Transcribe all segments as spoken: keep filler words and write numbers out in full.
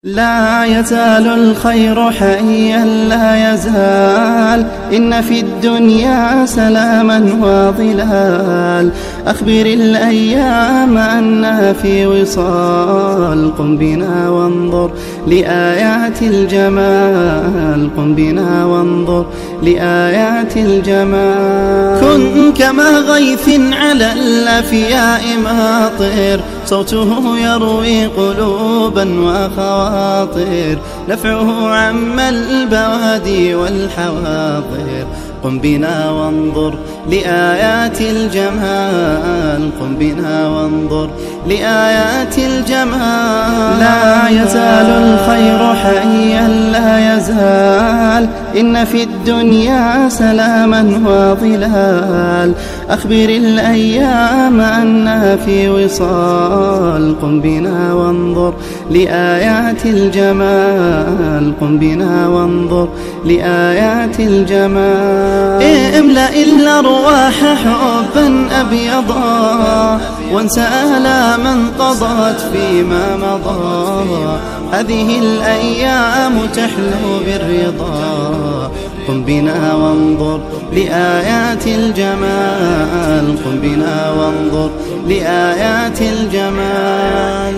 لا يزال الخير حيا لا يزال، إن في الدنيا سلاما وظلال. أخبر الأيام أنها في وصال، قم بنا وانظر لآيات الجمال، قم بنا وانظر لآيات الجمال. كن كما غيث على الأفياء ماطر، صوته يروي قلوبا وخواطر، نفعه عم البوادي والحواضر. قم بنا وانظر لآيات الجمال، قم بنا وانظر لآيات الجمال. لا يزال الخير حيا لا يزال، إن في الدنيا سلاما وظلال. أخبر الأيام أنها في وصال، قم بنا وانظر لآيات الجمال، قم بنا وانظر لآيات الجمال. املأ الأرواح حبا أبيضا، وانسى آلاما قضت فيما مضى. هذه الأيام تحلو بالرضا، قم بنا وانظر لآيات الجمال، قم بنا وانظر لآيات الجمال.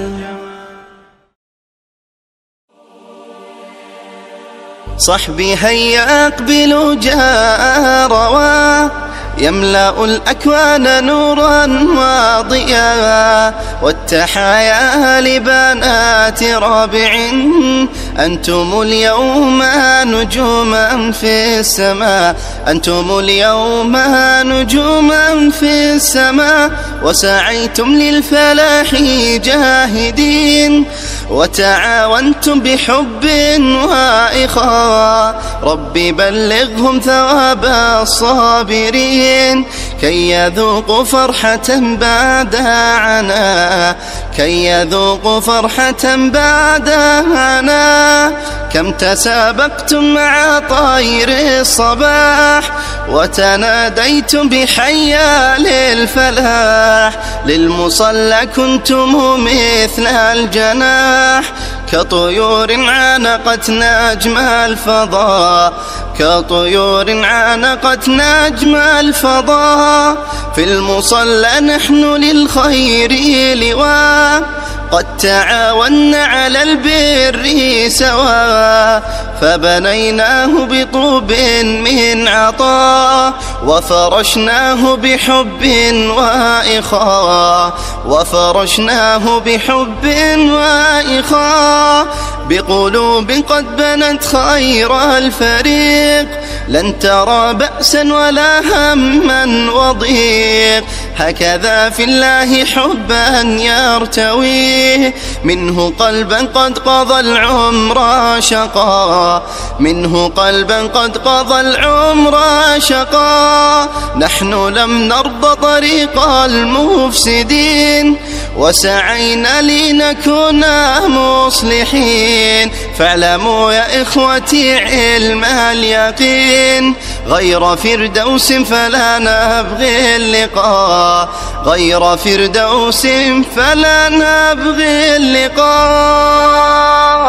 صحبي هيا أقبلوا جاء روا، يملأ الأكوان نورا وضياء. والتحايا لبنات رابع، أنتم اليوم نجوما في السماء، أنتم اليوم نجوما في السماء. وسعيتم للفلاح جاهدين، وتعاونتم بحب وإخاء. ربي بلغهم ثواب الصابرين، كي يذوقوا فرحة بعد عنا، كي يذوقوا فرحة بعد عنا. كم تسابقتم مع طير الصباح، وتناديتم بحيا للفلاح. للمصلى كنتم مثل الجناح، كطيور عانقت نجم الفضاء، كطيور عانقت نجم الفضاء. في المصلى نحن للخير لواء، قد تعاوننا على البر سوا. فبنيناه بطوب من عطاء، وفرشناه بحب وإخاء، وفرشناه بحب وإخاء. بقلوب قد بنت خير الفريق، لن ترى بأسا ولا هما وضيق. هكذا في الله حبا يرتويه، منه قلبا قد قضى العمر شقا، منه قلبا قد قضى العمر شقا. نحن لم نرضى طريق المفسدين، وسعينا لنكون مصلحين. فاعلموا يا إخوتي علم اليقين، غير فردوس فلا نبغي اللقاء، غير فردوس فلا نبغي اللقاء.